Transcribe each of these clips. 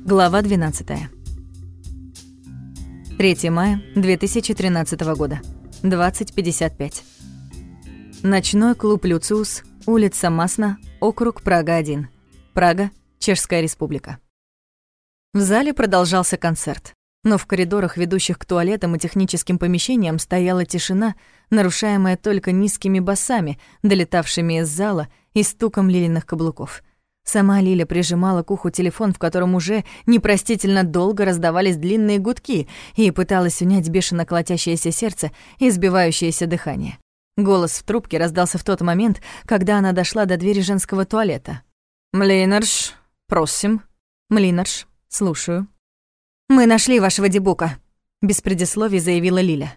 Глава 12. 3 мая 2013 года. 20:55. Ночной клуб «Люциус», улица Масна, округ Прага-1. Прага, Чешская Республика. В зале продолжался концерт, но в коридорах, ведущих к туалетам и техническим помещениям, стояла тишина, нарушаемая только низкими басами, долетавшими из зала и стуком Лилиных каблуков. Сама Лиля прижимала к уху телефон, в котором уже непростительно долго раздавались длинные гудки, и пыталась унять бешено колотящееся сердце и сбивающееся дыхание. Голос в трубке раздался в тот момент, когда она дошла до двери женского туалета. «Млинарш, просим». «Млинарш, слушаю». «Мы нашли вашего дебука», — без предисловий заявила Лиля.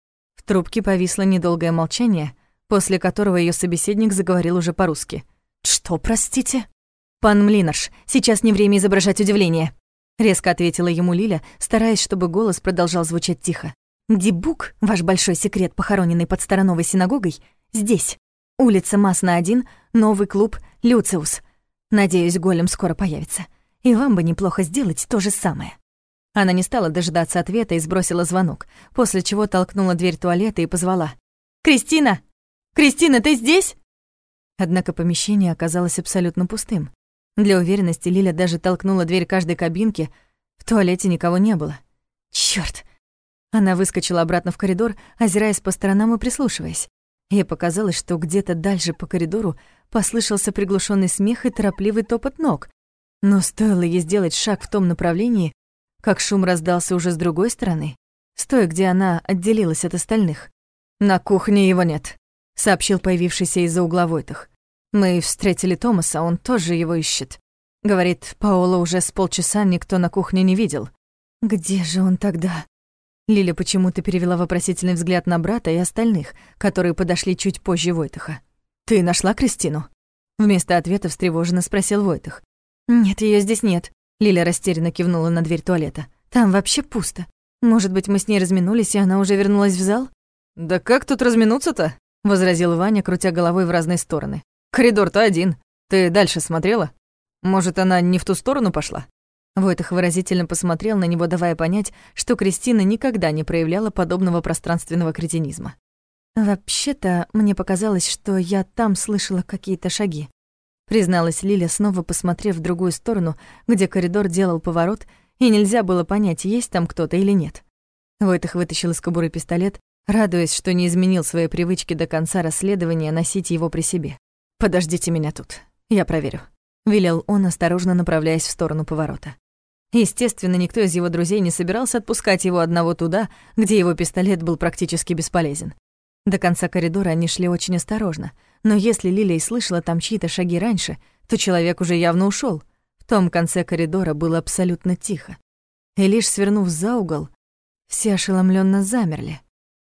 В трубке повисло недолгое молчание, после которого её собеседник заговорил уже по-русски. «Что, простите?» «Пан Млинарш, сейчас не время изображать удивление», — резко ответила ему Лиля, стараясь, чтобы голос продолжал звучать тихо. «Дебук, ваш большой секрет, похороненный под Старановой синагогой, здесь. Улица Масна 1, новый клуб «Люциус». Надеюсь, голем скоро появится. И вам бы неплохо сделать то же самое». Она не стала дожидаться ответа и сбросила звонок, после чего толкнула дверь туалета и позвала. «Кристина! Кристина, ты здесь?» Однако помещение оказалось абсолютно пустым. Для уверенности Лиля даже толкнула дверь каждой кабинки. В туалете никого не было. Чёрт! Она выскочила обратно в коридор, озираясь по сторонам и прислушиваясь. Ей показалось, что где-то дальше по коридору послышался приглушенный смех и торопливый топот ног. Но стоило ей сделать шаг в том направлении, как шум раздался уже с другой стороны, с той, где она отделилась от остальных. «На кухне его нет», — сообщил появившийся из-за угла Войтах. «Мы встретили Томаса, он тоже его ищет. Говорит, Паоло уже с полчаса никто на кухне не видел». «Где же он тогда?» Лиля почему-то перевела вопросительный взгляд на брата и остальных, которые подошли чуть позже Войтаха. «Ты нашла Кристину?» Вместо ответа встревоженно спросил Войтах. «Нет, её здесь нет», — Лиля растерянно кивнула на дверь туалета. «Там вообще пусто. Может быть, мы с ней разминулись, и она уже вернулась в зал?» «Да как тут разминуться-то?» — возразил Ваня, крутя головой в разные стороны. «Коридор-то один. Ты дальше смотрела? Может, она не в ту сторону пошла?» Войтах выразительно посмотрел на него, давая понять, что Кристина никогда не проявляла подобного пространственного кретинизма. «Вообще-то, мне показалось, что я там слышала какие-то шаги», призналась Лиля, снова посмотрев в другую сторону, где коридор делал поворот, и нельзя было понять, есть там кто-то или нет. Войтах вытащил из кобуры пистолет, радуясь, что не изменил своей привычки до конца расследования носить его при себе. «Подождите меня тут, я проверю», — велел он, осторожно направляясь в сторону поворота. Естественно, никто из его друзей не собирался отпускать его одного туда, где его пистолет был практически бесполезен. До конца коридора они шли очень осторожно, но если Лиля и слышала там чьи-то шаги раньше, то человек уже явно ушёл. В том конце коридора было абсолютно тихо. И лишь свернув за угол, все ошеломлённо замерли.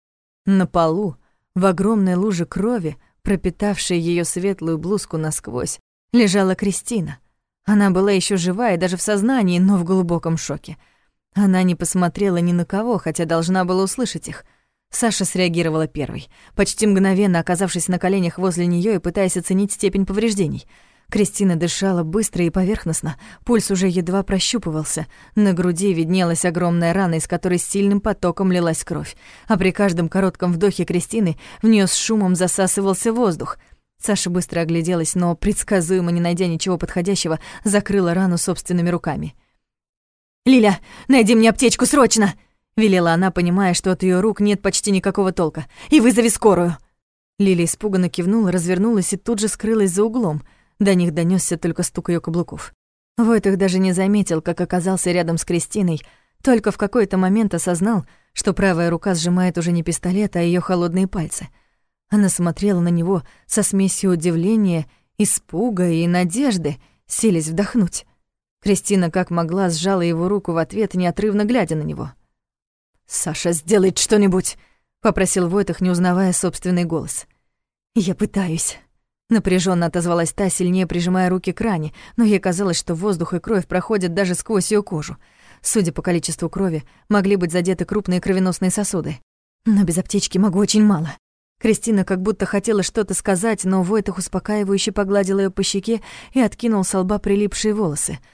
На полу, в огромной луже крови, пропитавшей её светлую блузку насквозь, лежала Кристина. Она была ещё жива и даже в сознании, но в глубоком шоке. Она не посмотрела ни на кого, хотя должна была услышать их. Саша среагировала первой, почти мгновенно оказавшись на коленях возле неё и пытаясь оценить степень повреждений. Кристина дышала быстро и поверхностно, пульс уже едва прощупывался, на груди виднелась огромная рана, из которой сильным потоком лилась кровь, а при каждом коротком вдохе Кристины в неё с шумом засасывался воздух. Саша быстро огляделась, но, предсказуемо не найдя ничего подходящего, закрыла рану собственными руками. «Лиля, найди мне аптечку срочно!» — велела она, понимая, что от её рук нет почти никакого толка. «И вызови скорую!» Лиля испуганно кивнула, развернулась и тут же скрылась за углом. До них донёсся только стук её каблуков. Войтах даже не заметил, как оказался рядом с Кристиной, только в какой-то момент осознал, что правая рука сжимает уже не пистолет, а её холодные пальцы. Она смотрела на него со смесью удивления, испуга и надежды, силясь вдохнуть. Кристина как могла сжала его руку в ответ, неотрывно глядя на него. «Саша, сделай что-нибудь!» — попросил Войтах, не узнавая собственный голос. «Я пытаюсь». Напряженно отозвалась та, сильнее прижимая руки к ране, но ей казалось, что воздух и кровь проходят даже сквозь её кожу. Судя по количеству крови, могли быть задеты крупные кровеносные сосуды. «Но без аптечки могу очень мало». Кристина как будто хотела что-то сказать, но Войтах успокаивающе погладил её по щеке и откинул со лба прилипшие волосы.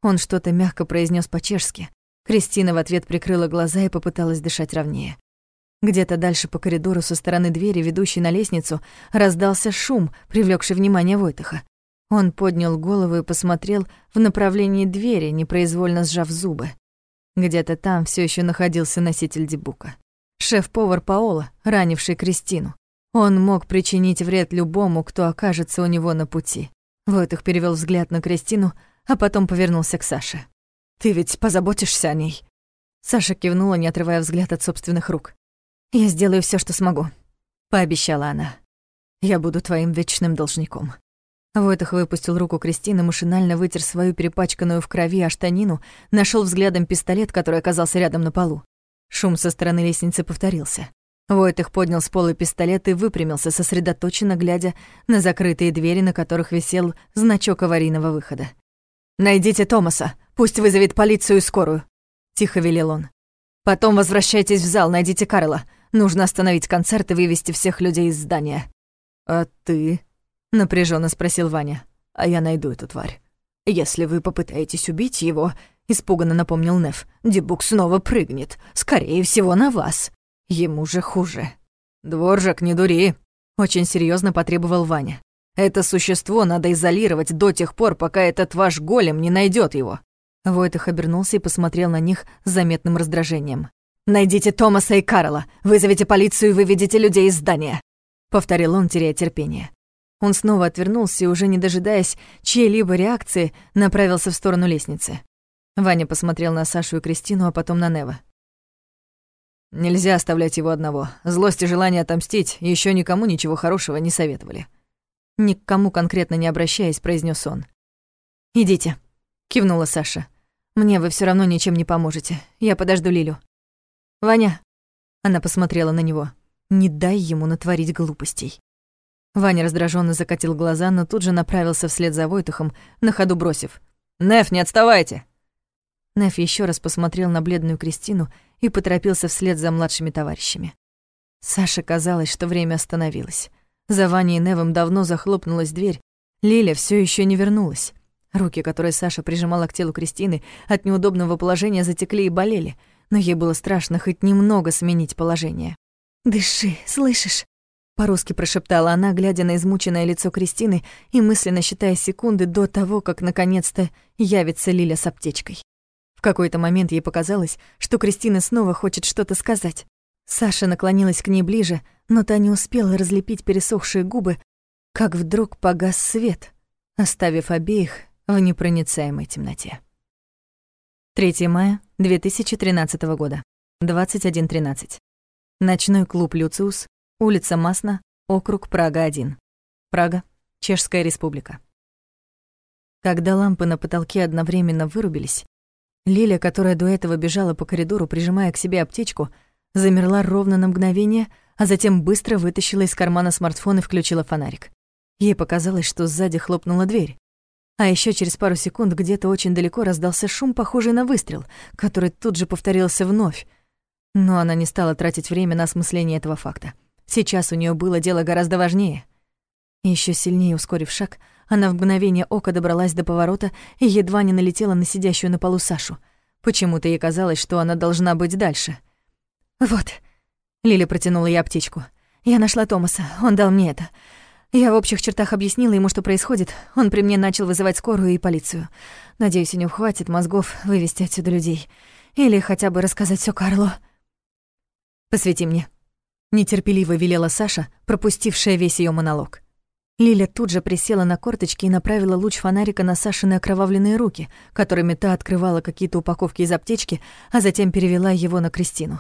Он что-то мягко произнес по-чешски. Кристина в ответ прикрыла глаза и попыталась дышать ровнее. Где-то дальше по коридору со стороны двери, ведущей на лестницу, раздался шум, привлекший внимание Войтаха. Он поднял голову и посмотрел в направлении двери, непроизвольно сжав зубы. Где-то там все еще находился носитель дебука. Шеф-повар Паоло, ранивший Кристину. Он мог причинить вред любому, кто окажется у него на пути. Войтах перевел взгляд на Кристину, а потом повернулся к Саше. «Ты ведь позаботишься о ней?» Саша кивнула, не отрывая взгляд от собственных рук. «Я сделаю все, что смогу», — пообещала она. «Я буду твоим вечным должником». Войтах выпустил руку Кристины, машинально вытер свою перепачканную в крови штанину, нашел взглядом пистолет, который оказался рядом на полу. Шум со стороны лестницы повторился. Войтах поднял с пола пистолет и выпрямился, сосредоточенно глядя на закрытые двери, на которых висел значок аварийного выхода. «Найдите Томаса, пусть вызовет полицию и скорую», — тихо велел он. «Потом возвращайтесь в зал, найдите Карла. Нужно остановить концерт и вывести всех людей из здания». «А ты?» — напряженно спросил Ваня. «А я найду эту тварь. Если вы попытаетесь убить его», — испуганно напомнил Неф, «Дебук снова прыгнет. Скорее всего, на вас. Ему же хуже». «Дворжак, не дури», — очень серьезно потребовал Ваня. «Это существо надо изолировать до тех пор, пока этот ваш голем не найдет его». Войтах обернулся и посмотрел на них с заметным раздражением. «Найдите Томаса и Карла, вызовите полицию и выведите людей из здания», — повторил он, теряя терпение. Он снова отвернулся и, уже не дожидаясь чьей-либо реакции, направился в сторону лестницы. Ваня посмотрел на Сашу и Кристину, а потом на Нева. «Нельзя оставлять его одного. Злость и желание отомстить еще никому ничего хорошего не советовали». Ни к кому конкретно не обращаясь, произнес он. «Идите», — кивнула Саша. «Мне вы все равно ничем не поможете. Я подожду Лилю». «Ваня», — она посмотрела на него, — «не дай ему натворить глупостей». Ваня раздраженно закатил глаза, но тут же направился вслед за Войтахом, на ходу бросив: «Неф, не отставайте!» Неф еще раз посмотрел на бледную Кристину и поторопился вслед за младшими товарищами. Саше казалось, что время остановилось. За Ваней и Невом давно захлопнулась дверь. Лиля все еще не вернулась. Руки, которые Саша прижимала к телу Кристины, от неудобного положения затекли и болели, но ей было страшно хоть немного сменить положение. «Дыши, слышишь?» — по-русски прошептала она, глядя на измученное лицо Кристины и мысленно считая секунды до того, как наконец-то явится Лиля с аптечкой. В какой-то момент ей показалось, что Кристина снова хочет что-то сказать. Саша наклонилась к ней ближе, но та не успела разлепить пересохшие губы, как вдруг погас свет, оставив обеих в непроницаемой темноте. 3 мая 2013 года, 21:13. Ночной клуб «Люциус», улица Масна, округ Прага-1. Прага, Чешская Республика. Когда лампы на потолке одновременно вырубились, Лиля, которая до этого бежала по коридору, прижимая к себе аптечку, замерла ровно на мгновение, а затем быстро вытащила из кармана смартфон и включила фонарик. Ей показалось, что сзади хлопнула дверь. А еще через пару секунд где-то очень далеко раздался шум, похожий на выстрел, который тут же повторился вновь. Но она не стала тратить время на осмысление этого факта. Сейчас у нее было дело гораздо важнее. Еще сильнее ускорив шаг, она в мгновение ока добралась до поворота и едва не налетела на сидящую на полу Сашу. Почему-то ей казалось, что она должна быть дальше. «Вот», — Лиля протянула ей аптечку. «Я нашла Томаса, он дал мне это. Я в общих чертах объяснила ему, что происходит. Он при мне начал вызывать скорую и полицию. Надеюсь, у него хватит мозгов вывести отсюда людей. Или хотя бы рассказать всё Карлу». «Посвети мне», — нетерпеливо велела Саша, пропустившая весь её монолог. Лиля тут же присела на корточки и направила луч фонарика на Сашины окровавленные руки, которыми та открывала какие-то упаковки из аптечки, а затем перевела его на Кристину.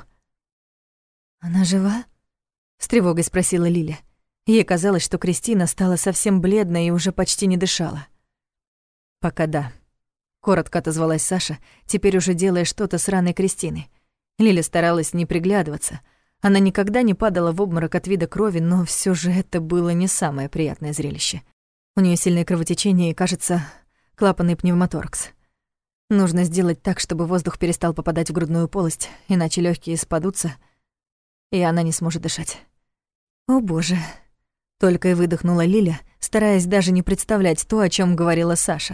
«Она жива?» — с тревогой спросила Лиля. Ей казалось, что Кристина стала совсем бледной и уже почти не дышала. «Пока да», — коротко отозвалась Саша, теперь уже делая что-то с раной Кристины. Лиля старалась не приглядываться. Она никогда не падала в обморок от вида крови, но всё же это было не самое приятное зрелище. У неё сильное кровотечение и, кажется, клапанный пневмоторакс. Нужно сделать так, чтобы воздух перестал попадать в грудную полость, иначе лёгкие спадутся, и она не сможет дышать. «О, боже!» — только и выдохнула Лиля, стараясь даже не представлять то, о чём говорила Саша.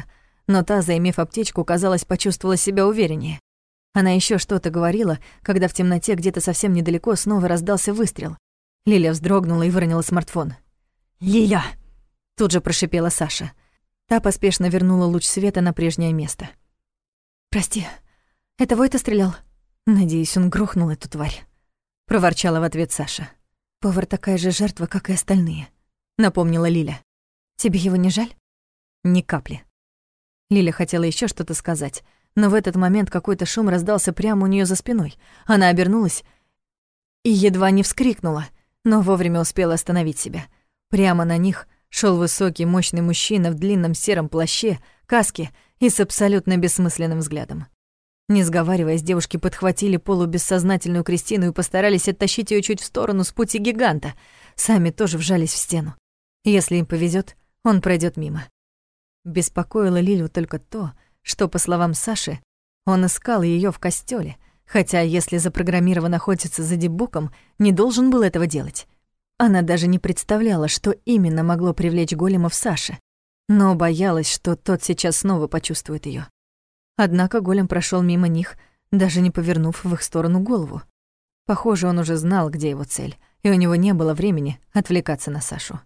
но та, заимев аптечку, казалось, почувствовала себя увереннее. Она еще что-то говорила, когда в темноте где-то совсем недалеко снова раздался выстрел. Лиля вздрогнула и выронила смартфон. «Лиля!» — тут же прошипела Саша. Та поспешно вернула луч света на прежнее место. «Прости, это Войта стрелял?» «Надеюсь, он грохнул эту тварь», — проворчала в ответ Саша. «Повар такая же жертва, как и остальные», — напомнила Лиля. «Тебе его не жаль?» «Ни капли». Лиля хотела еще что-то сказать, но в этот момент какой-то шум раздался прямо у нее за спиной. Она обернулась и едва не вскрикнула, но вовремя успела остановить себя. Прямо на них шел высокий, мощный мужчина в длинном сером плаще, каске и с абсолютно бессмысленным взглядом. Не сговариваясь, девушки подхватили полубессознательную Кристину и постарались оттащить ее чуть в сторону с пути гиганта. Сами тоже вжались в стену. Если им повезет, он пройдет мимо. Беспокоило Лилю только то, что, по словам Саши, он искал ее в костёле, хотя, если запрограммирован охотиться за Дебуком, не должен был этого делать. Она даже не представляла, что именно могло привлечь голема в Саше, но боялась, что тот сейчас снова почувствует ее. Однако голем прошел мимо них, даже не повернув в их сторону голову. Похоже, он уже знал, где его цель, и у него не было времени отвлекаться на Сашу.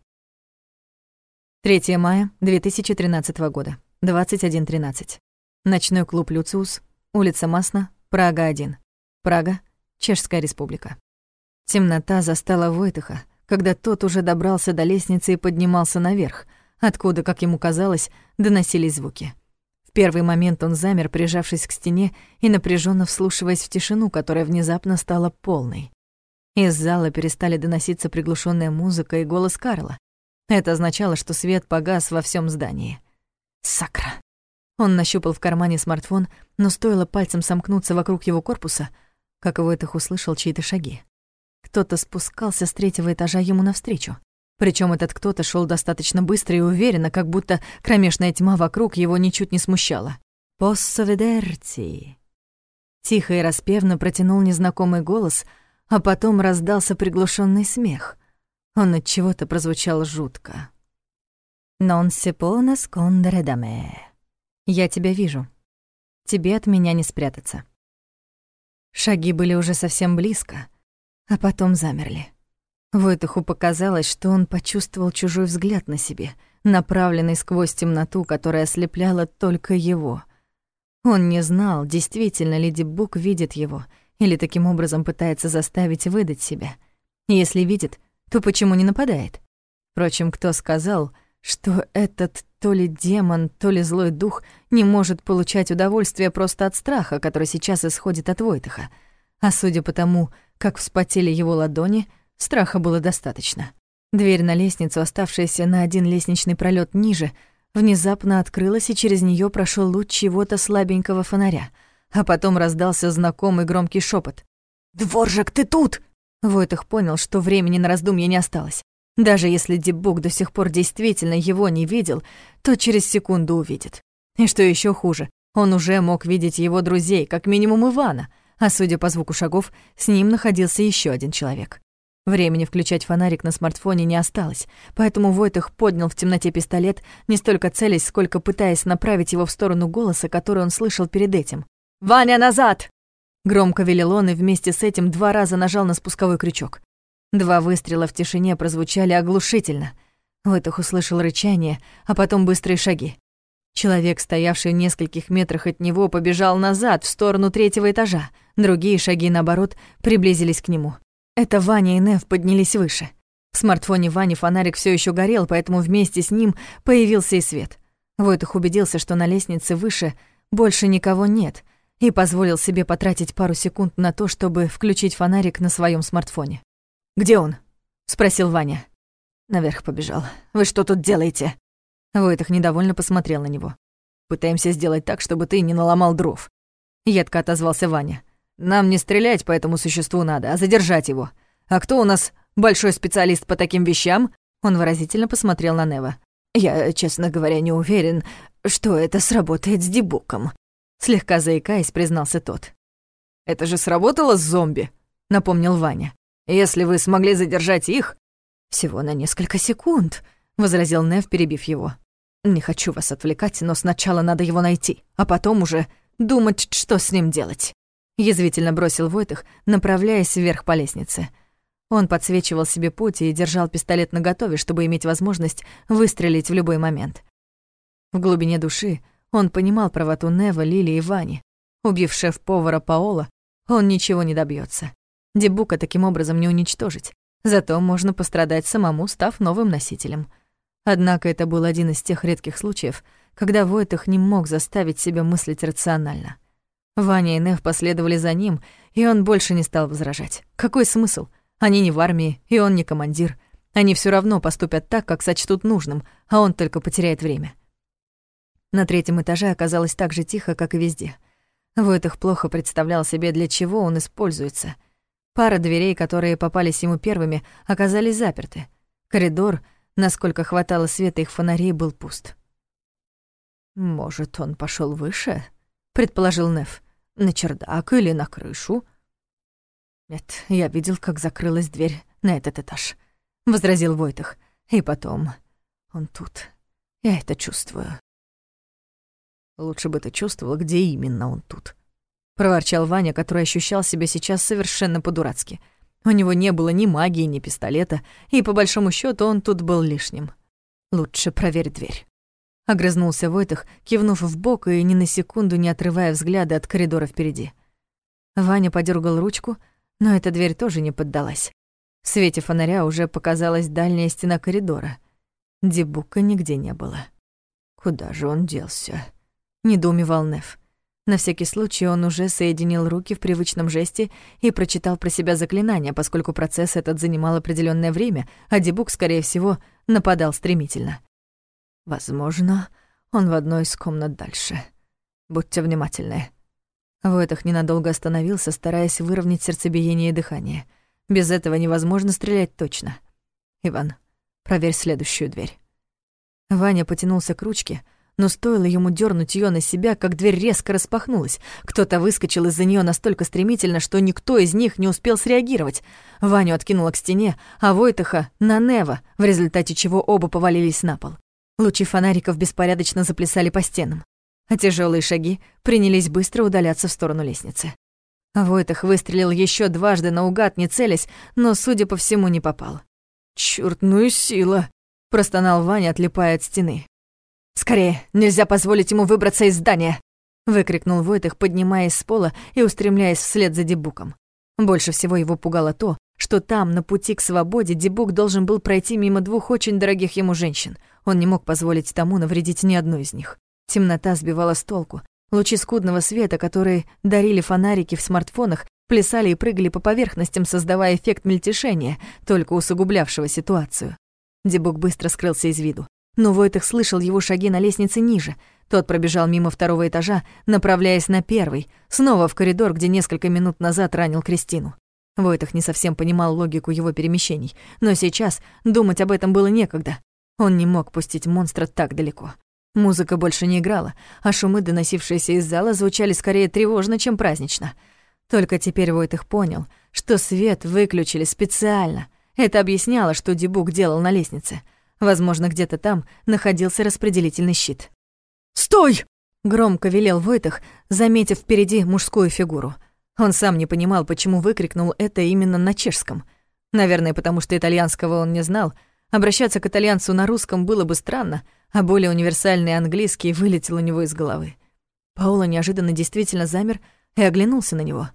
3 мая 2013 года, 21:13. Ночной клуб «Люциус», улица Масна, Прага-1. Прага, Чешская Республика. Темнота застала Войтаха, когда тот уже добрался до лестницы и поднимался наверх, откуда, как ему казалось, доносились звуки. В первый момент он замер, прижавшись к стене и напряженно вслушиваясь в тишину, которая внезапно стала полной. Из зала перестали доноситься приглушенная музыка и голос Карла. Это означало, что свет погас во всем здании. Сакра. Он нащупал в кармане смартфон, но стоило пальцем сомкнуться вокруг его корпуса, как Войтах услышал чьи-то шаги. Кто-то спускался с 3-го этажа ему навстречу. Причем этот кто-то шел достаточно быстро и уверенно, как будто кромешная тьма вокруг его ничуть не смущала. «Posso vederti». Тихо и распевно протянул незнакомый голос, а потом раздался приглушенный смех. Он от чего-то прозвучал жутко. «Non si può nascondere da me». «Я тебя вижу. Тебе от меня не спрятаться». Шаги были уже совсем близко, а потом замерли. Войтаху показалось, что он почувствовал чужой взгляд на себе, направленный сквозь темноту, которая ослепляла только его. Он не знал, действительно ли Дебук видит его, или таким образом пытается заставить выдать себя. Если видит, то почему не нападает? Впрочем, кто сказал, что этот то ли демон, то ли злой дух не может получать удовольствие просто от страха, который сейчас исходит от Войтаха? А судя по тому, как вспотели его ладони, страха было достаточно. Дверь на лестницу, оставшаяся на один лестничный пролет ниже, внезапно открылась, и через нее прошел луч чего-то слабенького фонаря. А потом раздался знакомый громкий шепот: «Дворжак, ты тут!» Войтах понял, что времени на раздумье не осталось. Даже если Дебук до сих пор действительно его не видел, то через секунду увидит. И что еще хуже, он уже мог видеть его друзей, как минимум Ивана, а судя по звуку шагов, с ним находился еще один человек. Времени включать фонарик на смартфоне не осталось, поэтому Войтах поднял в темноте пистолет, не столько целясь, сколько пытаясь направить его в сторону голоса, который он слышал перед этим. «Ваня, назад!» Громко велел он и вместе с этим 2 раза нажал на спусковой крючок. 2 выстрела в тишине прозвучали оглушительно. Войтах услышал рычание, а потом быстрые шаги. Человек, стоявший в нескольких метрах от него, побежал назад, в сторону 3-го этажа. Другие шаги, наоборот, приблизились к нему. Это Ваня и Нев поднялись выше. В смартфоне Вани фонарик все еще горел, поэтому вместе с ним появился и свет. Войтах убедился, что на лестнице выше больше никого нет, и позволил себе потратить пару секунд на то, чтобы включить фонарик на своем смартфоне. «Где он?» — спросил Ваня. «Наверх побежал. Вы что тут делаете?» Войтах недовольно посмотрел на него. «Пытаемся сделать так, чтобы ты не наломал дров», — едко отозвался Ваня. «Нам не стрелять по этому существу надо, а задержать его. А кто у нас большой специалист по таким вещам?» Он выразительно посмотрел на Нева. «Я, честно говоря, не уверен, что это сработает с Дебуком», — слегка заикаясь, признался тот. «Это же сработало с зомби», — напомнил Ваня. «Если вы смогли задержать их...» «Всего на несколько секунд», — возразил Нев, перебив его. Не хочу вас отвлекать, но сначала надо его найти, а потом уже думать, что с ним делать», — язвительно бросил Войтых, направляясь вверх по лестнице. Он подсвечивал себе путь и держал пистолет наготове, чтобы иметь возможность выстрелить в любой момент. В глубине души он понимал правоту Нева, Лили и Вани. Убив шеф-повара Паола, он ничего не добьется. Дебука таким образом не уничтожить, зато можно пострадать самому, став новым носителем. Однако это был один из тех редких случаев, когда Войтых не мог заставить себя мыслить рационально. Ваня и Нев последовали за ним, и он больше не стал возражать. Какой смысл? Они не в армии, и он не командир. Они все равно поступят так, как сочтут нужным, а он только потеряет время. На 3-м этаже оказалось так же тихо, как и везде. Войтых плохо представлял себе, для чего он используется. Пара дверей, которые попались ему первыми, оказались заперты. Коридор, насколько хватало света их фонарей, был пуст. «Может, он пошел выше?» — предположил Нев. «На чердак или на крышу?» «Нет, я видел, как закрылась дверь на этот этаж», — возразил Войтых. «И потом, он тут. Я это чувствую». «Лучше бы ты чувствовал, где именно он тут», — проворчал Ваня, который ощущал себя сейчас совершенно по-дурацки. У него не было ни магии, ни пистолета, и, по большому счету, он тут был лишним. «Лучше проверь дверь», — огрызнулся Войтых, кивнув вбок и ни на секунду не отрывая взгляда от коридора впереди. Ваня подергал ручку, но эта дверь тоже не поддалась. В свете фонаря уже показалась дальняя стена коридора. Дебука нигде не было. «Куда же он делся?» — недоумевал Нев. На всякий случай он уже соединил руки в привычном жесте и прочитал про себя заклинание, поскольку процесс этот занимал определённое время, а Дебук, скорее всего, нападал стремительно. «Возможно, он в одной из комнат дальше. Будьте внимательны». Войтых ненадолго остановился, стараясь выровнять сердцебиение и дыхание. Без этого невозможно стрелять точно. «Иван, проверь следующую дверь». Ваня потянулся к ручке, но стоило ему дёрнуть её на себя, как дверь резко распахнулась. Кто-то выскочил из-за неё настолько стремительно, что никто из них не успел среагировать. Ваню откинуло к стене, а Войтыха — на Нева, в результате чего оба повалились на пол. Лучи фонариков беспорядочно заплясали по стенам, а тяжёлые шаги принялись быстро удаляться в сторону лестницы. Войтых выстрелил ещё дважды наугад, не целясь, но, судя по всему, не попал. «Чёрт, ну и сила!» — простонал Ваня, отлипая от стены. «Скорее, нельзя позволить ему выбраться из здания!» — выкрикнул Войтых, поднимаясь с пола и устремляясь вслед за Дебуком. Больше всего его пугало то, что там, на пути к свободе, Дебук должен был пройти мимо 2 очень дорогих ему женщин. Он не мог позволить тому навредить ни одной из них. Темнота сбивала с толку. Лучи скудного света, которые дарили фонарики в смартфонах, плясали и прыгали по поверхностям, создавая эффект мельтешения, только усугублявшего ситуацию. Дебук быстро скрылся из виду. Но Войтых слышал его шаги на лестнице ниже. Тот пробежал мимо 2-го этажа, направляясь на 1-й, снова в коридор, где несколько минут назад ранил Кристину. Войтых не совсем понимал логику его перемещений, но сейчас думать об этом было некогда. Он не мог пустить монстра так далеко. Музыка больше не играла, а шумы, доносившиеся из зала, звучали скорее тревожно, чем празднично. Только теперь Войтых понял, что свет выключили специально. Это объясняло, что Дебук делал на лестнице. Возможно, где-то там находился распределительный щит. «Стой!» — громко велел Войтых, заметив впереди мужскую фигуру. Он сам не понимал, почему выкрикнул это именно на чешском. Наверное, потому что итальянского он не знал. Обращаться к итальянцу на русском было бы странно, а более универсальный английский вылетел у него из головы. Паоло неожиданно действительно замер и оглянулся на него.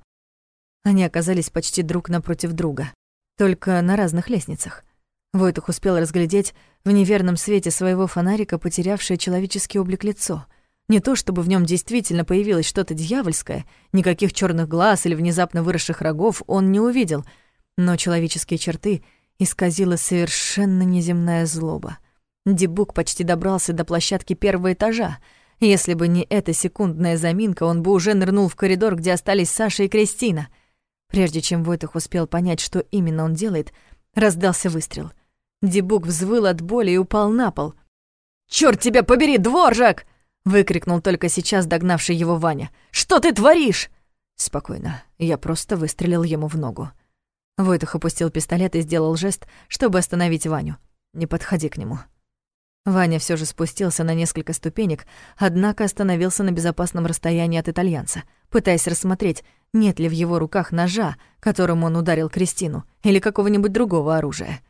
Они оказались почти друг напротив друга, только на разных лестницах. Войтых успел разглядеть в неверном свете своего фонарика потерявшее человеческий облик лицо. Не то чтобы в нем действительно появилось что-то дьявольское, никаких черных глаз или внезапно выросших рогов он не увидел, но человеческие черты исказила совершенно неземная злоба. Дебук почти добрался до площадки 1-го этажа. Если бы не эта секундная заминка, он бы уже нырнул в коридор, где остались Саша и Кристина. Прежде чем Войтых успел понять, что именно он делает, раздался выстрел. Дебук взвыл от боли и упал на пол. «Чёрт тебя побери, дворжак!» — выкрикнул только сейчас догнавший его Ваня. «Что ты творишь?» «Спокойно, я просто выстрелил ему в ногу». Войтых опустил пистолет и сделал жест, чтобы остановить Ваню. «Не подходи к нему». Ваня все же спустился на несколько ступенек, однако остановился на безопасном расстоянии от итальянца, пытаясь рассмотреть, нет ли в его руках ножа, которым он ударил Кристину, или какого-нибудь другого оружия.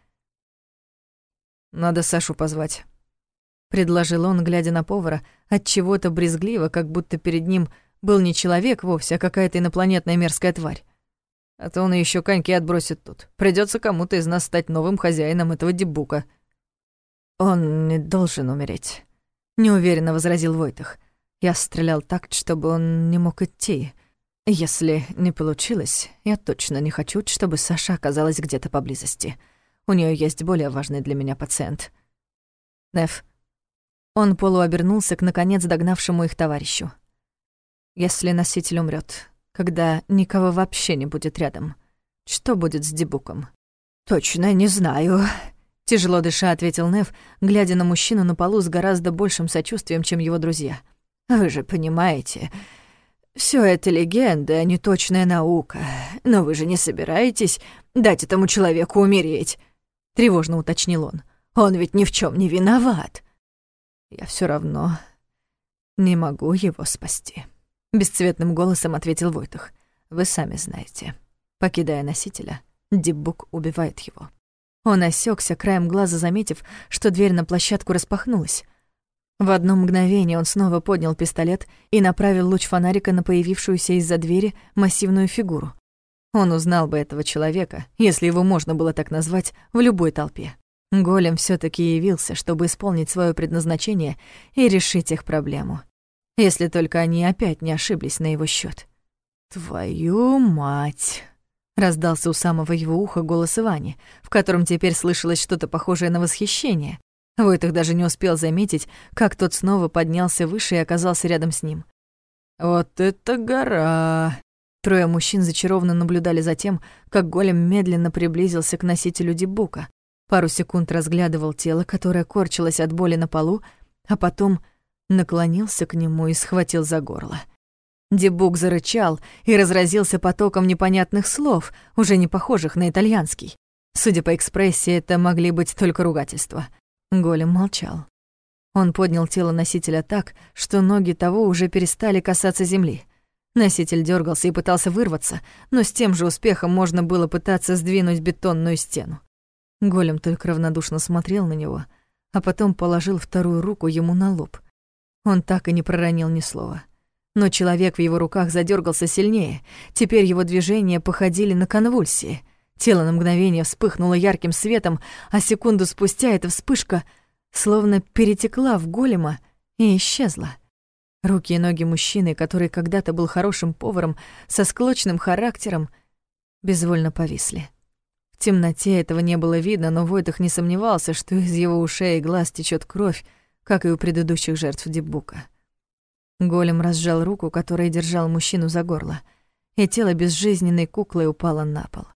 «Надо Сашу позвать», — предложил он, глядя на повара, отчего-то брезгливо, как будто перед ним был не человек вовсе, а какая-то инопланетная мерзкая тварь. «А то он ещё коньки отбросит тут. Придётся кому-то из нас стать новым хозяином этого дебука». «Он не должен умереть», — неуверенно возразил Войтых. «Я стрелял так, чтобы он не мог идти. Если не получилось, я точно не хочу, чтобы Саша оказалась где-то поблизости. У неё есть более важный для меня пациент. Неф». Он полуобернулся к наконец догнавшему их товарищу. «Если носитель умрёт, когда никого вообще не будет рядом, что будет с дебуком?» «Точно не знаю», — тяжело дыша ответил Неф, глядя на мужчину на полу с гораздо большим сочувствием, чем его друзья. «Вы же понимаете, всё это легенда, а не точная наука. Но вы же не собираетесь дать этому человеку умереть?» — тревожно уточнил он. «Он ведь ни в чём не виноват». «Я всё равно не могу его спасти», — бесцветным голосом ответил Войтых. «Вы сами знаете, покидая носителя, дебук убивает его». Он осёкся, краем глаза заметив, что дверь на площадку распахнулась. В одно мгновение он снова поднял пистолет и направил луч фонарика на появившуюся из-за двери массивную фигуру. Он узнал бы этого человека, если его можно было так назвать, в любой толпе. Голем всё-таки явился, чтобы исполнить своё предназначение и решить их проблему. Если только они опять не ошиблись на его счёт. «Твою мать!» — раздался у самого его уха голос Ивани, в котором теперь слышалось что-то похожее на восхищение. Войтых даже не успел заметить, как тот снова поднялся выше и оказался рядом с ним. «Вот это гора!» Трое мужчин зачарованно наблюдали за тем, как голем медленно приблизился к носителю дебука. Пару секунд разглядывал тело, которое корчилось от боли на полу, а потом наклонился к нему и схватил за горло. Дебук зарычал и разразился потоком непонятных слов, уже не похожих на итальянский. Судя по экспрессии, это могли быть только ругательства. Голем молчал. Он поднял тело носителя так, что ноги того уже перестали касаться земли. Носитель дёргался и пытался вырваться, но с тем же успехом можно было пытаться сдвинуть бетонную стену. Голем только равнодушно смотрел на него, а потом положил вторую руку ему на лоб. Он так и не проронил ни слова. Но человек в его руках задёргался сильнее. Теперь его движения походили на конвульсии. Тело на мгновение вспыхнуло ярким светом, а секунду спустя эта вспышка словно перетекла в голема и исчезла. Руки и ноги мужчины, который когда-то был хорошим поваром, со склочным характером, безвольно повисли. В темноте этого не было видно, но Войтых не сомневался, что из его ушей и глаз течёт кровь, как и у предыдущих жертв дебука. Голем разжал руку, которой держал мужчину за горло, и тело безжизненной куклой упало на пол.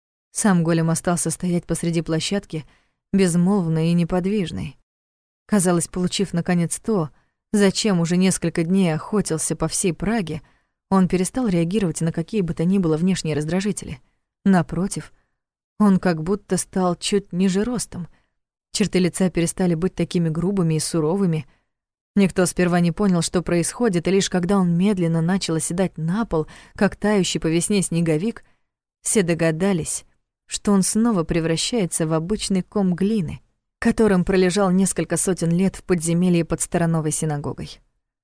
Сам голем остался стоять посреди площадки, безмолвный и неподвижный. Казалось, получив наконец то, зачем уже несколько дней охотился по всей Праге, он перестал реагировать на какие бы то ни было внешние раздражители. Напротив, он как будто стал чуть ниже ростом. Черты лица перестали быть такими грубыми и суровыми. Никто сперва не понял, что происходит, и лишь когда он медленно начал оседать на пол, как тающий по весне снеговик, все догадались, что он снова превращается в обычный ком глины, которым пролежал несколько сотен лет в подземелье под Старановой синагогой.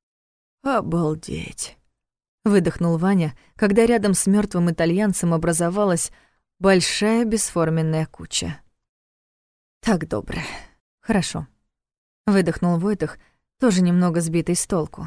«Обалдеть!» — выдохнул Ваня, когда рядом с мёртвым итальянцем образовалась большая бесформенная куча. «Так, добре. Хорошо», — выдохнул Войтых, тоже немного сбитый с толку.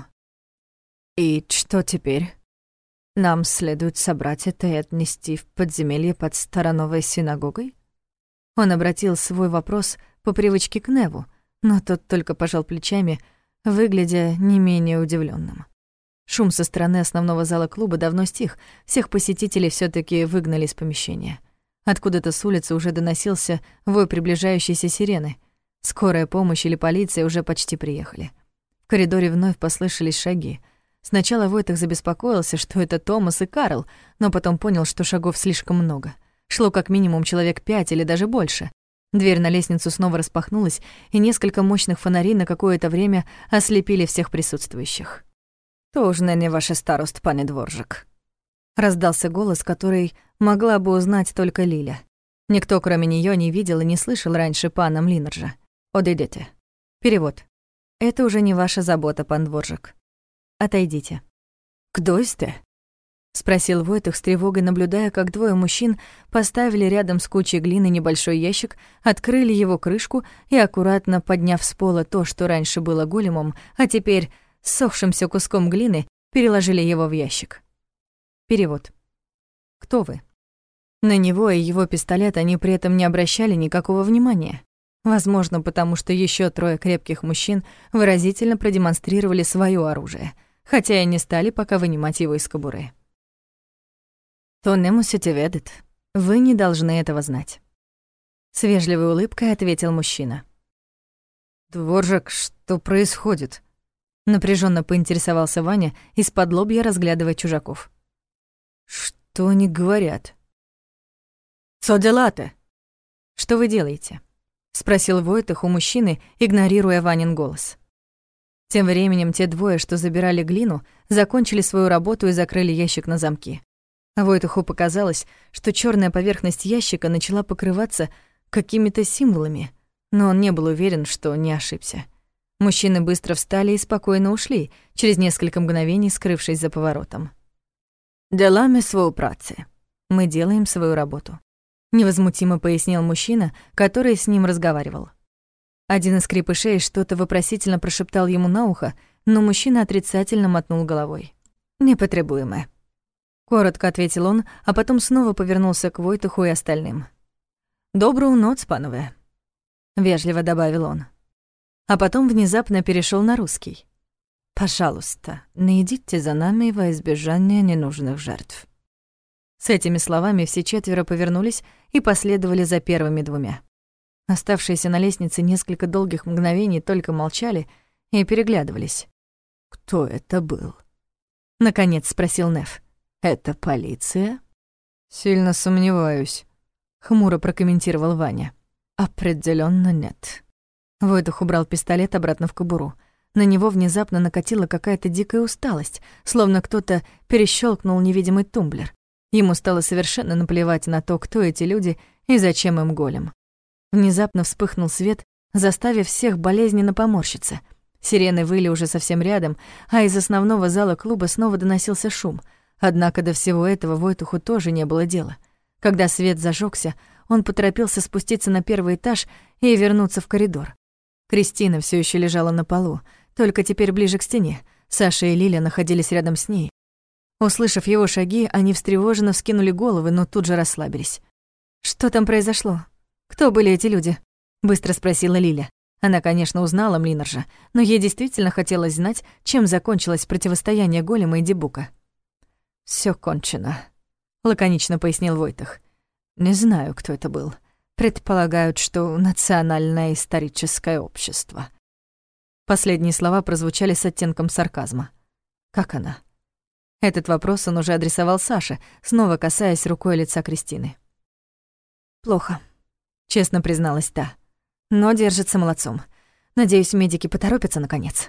«И что теперь? Нам следует собрать это и отнести в подземелье под Старановой синагогой?» Он обратил свой вопрос по привычке к Неву, но тот только пожал плечами, выглядя не менее удивлённым. Шум со стороны основного зала клуба давно стих, всех посетителей всё-таки выгнали из помещения. Откуда-то с улицы уже доносился вой приближающейся сирены. Скорая помощь или полиция уже почти приехали. В коридоре вновь послышались шаги. Сначала Войтых забеспокоился, что это Томас и Карл, но потом понял, что шагов слишком много. Шло как минимум человек 5 или даже больше. Дверь на лестницу снова распахнулась, и несколько мощных фонарей на какое-то время ослепили всех присутствующих. «Тоже не ваша старост, пане Дворжик», — раздался голос, который могла бы узнать только Лиля. Никто, кроме неё, не видел и не слышал раньше пана Млинарджа. «Одойдите». Перевод. «Это уже не ваша забота, пан Дворжик. Отойдите». «Кто сте?» — спросил Войтых с тревогой, наблюдая, как двое мужчин поставили рядом с кучей глины небольшой ящик, открыли его крышку и, аккуратно подняв с пола то, что раньше было големом, а теперь ссохшимся куском глины, переложили его в ящик. Перевод. «Кто вы?» На него и его пистолет они при этом не обращали никакого внимания. Возможно, потому что еще трое крепких мужчин выразительно продемонстрировали своё оружие, хотя и не стали пока вынимать его из кобуры. «То не мусите ведать. Вы не должны этого знать». С вежливой улыбкой ответил мужчина. «Дворжик, что происходит?» Напряженно поинтересовался Ваня, из-под лобья разглядывая чужаков. «Что они говорят?» «Цо дела-то?» «Что вы делаете?» — спросил Войтых у мужчины, игнорируя Ванин голос. Тем временем те двое, что забирали глину, закончили свою работу и закрыли ящик на замки. Войтуху показалось, что чёрная поверхность ящика начала покрываться какими-то символами, но он не был уверен, что не ошибся. Мужчины быстро встали и спокойно ушли, через несколько мгновений скрывшись за поворотом. «Делами свою працы. Мы делаем свою работу», — невозмутимо пояснил мужчина, который с ним разговаривал. Один из крепышей что-то вопросительно прошептал ему на ухо, но мужчина отрицательно мотнул головой. «Непотребуемое», — коротко ответил он, а потом снова повернулся к Войтуху и остальным. «Добрую ночь, панове», — вежливо добавил он. А потом внезапно перешёл на русский. «Пожалуйста, не идите за нами во избежание ненужных жертв». С этими словами все четверо повернулись и последовали за первыми двумя. Оставшиеся на лестнице несколько долгих мгновений только молчали и переглядывались. «Кто это был?» — наконец спросил Неф. «Это полиция?» «Сильно сомневаюсь», — хмуро прокомментировал Ваня. «Определённо нет». Войтух убрал пистолет обратно в кобуру. На него внезапно накатила какая-то дикая усталость, словно кто-то перещелкнул невидимый тумблер. Ему стало совершенно наплевать на то, кто эти люди и зачем им голем. Внезапно вспыхнул свет, заставив всех болезненно поморщиться. Сирены выли уже совсем рядом, а из основного зала клуба снова доносился шум. Однако до всего этого Войтуху тоже не было дела. Когда свет зажёгся, он поторопился спуститься на первый этаж и вернуться в коридор. Кристина всё ещё лежала на полу, только теперь ближе к стене. Саша и Лиля находились рядом с ней. Услышав его шаги, они встревоженно вскинули головы, но тут же расслабились. «Что там произошло? Кто были эти люди?» — быстро спросила Лиля. Она, конечно, узнала Млинарджа, но ей действительно хотелось знать, чем закончилось противостояние голема и Дебука. «Всё кончено», — лаконично пояснил Войтых. «Не знаю, кто это был. Предполагают, что Национальное историческое общество». Последние слова прозвучали с оттенком сарказма. «Как она?» Этот вопрос он уже адресовал Саше, снова касаясь рукой лица Кристины. «Плохо», — честно призналась та. «Но держится молодцом. Надеюсь, медики поторопятся, наконец».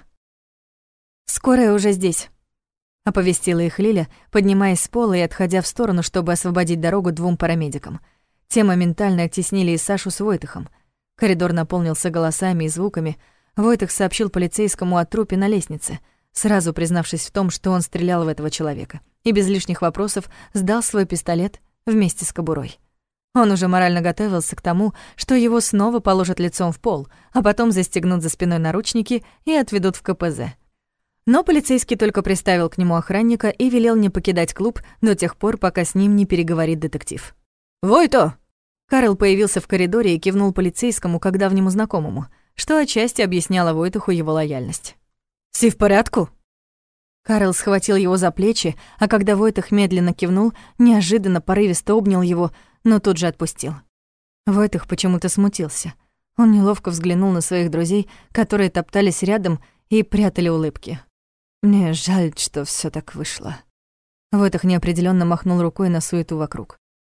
«Скорая уже здесь», — оповестила их Лиля, поднимаясь с пола и отходя в сторону, чтобы освободить дорогу двум парамедикам. Те моментально оттеснили и Сашу с Войтыхом. Коридор наполнился голосами и звуками. Войтых сообщил полицейскому о трупе на лестнице, сразу признавшись в том, что он стрелял в этого человека, и без лишних вопросов сдал свой пистолет вместе с кобурой. Он уже морально готовился к тому, что его снова положат лицом в пол, а потом застегнут за спиной наручники и отведут в КПЗ. Но полицейский только приставил к нему охранника и велел не покидать клуб до тех пор, пока с ним не переговорит детектив. «Войто!» Карл появился в коридоре и кивнул полицейскому, как давнему знакомому, что отчасти объясняло Войтуху его лояльность. «Си в порядку?» Карл схватил его за плечи, а когда Войтых медленно кивнул, неожиданно порывисто обнял его, но тут же отпустил. Войтых почему-то смутился. Он неловко взглянул на своих друзей, которые топтались рядом и прятали улыбки. «Мне жаль, что всё так вышло». Войтых неопределённо махнул рукой на суету вокруг.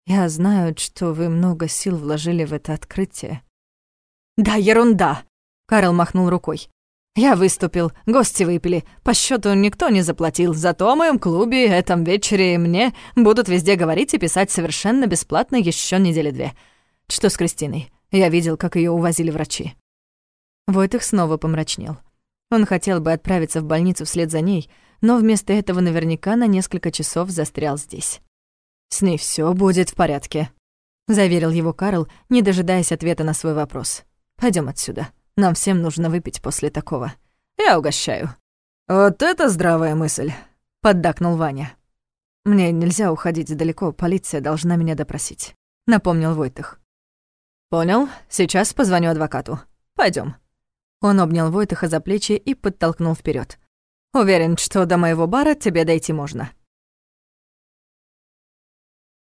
Я знаю, что вы много сил вложили в это открытие». «Да, ерунда!» — Карл махнул рукой. «Я выступил, гости выпили, по счету никто не заплатил, зато о моем клубе этом вечере мне будут везде говорить и писать совершенно бесплатно еще недели 2. Что с Кристиной? Я видел, как ее увозили врачи». Войтых снова помрачнел. Он хотел бы отправиться в больницу вслед за ней, но вместо этого наверняка на несколько часов застрял здесь. «С ней все будет в порядке», — заверил его Карл, не дожидаясь ответа на свой вопрос. Пойдем отсюда. Нам всем нужно выпить после такого. Я угощаю». «Вот это здравая мысль», — поддакнул Ваня. «Мне нельзя уходить далеко, полиция должна меня допросить», — напомнил Войтых. «Понял, сейчас позвоню адвокату. Пойдем. Он обнял Войтыха за плечи и подтолкнул вперед. «Уверен, что до моего бара тебе дойти можно».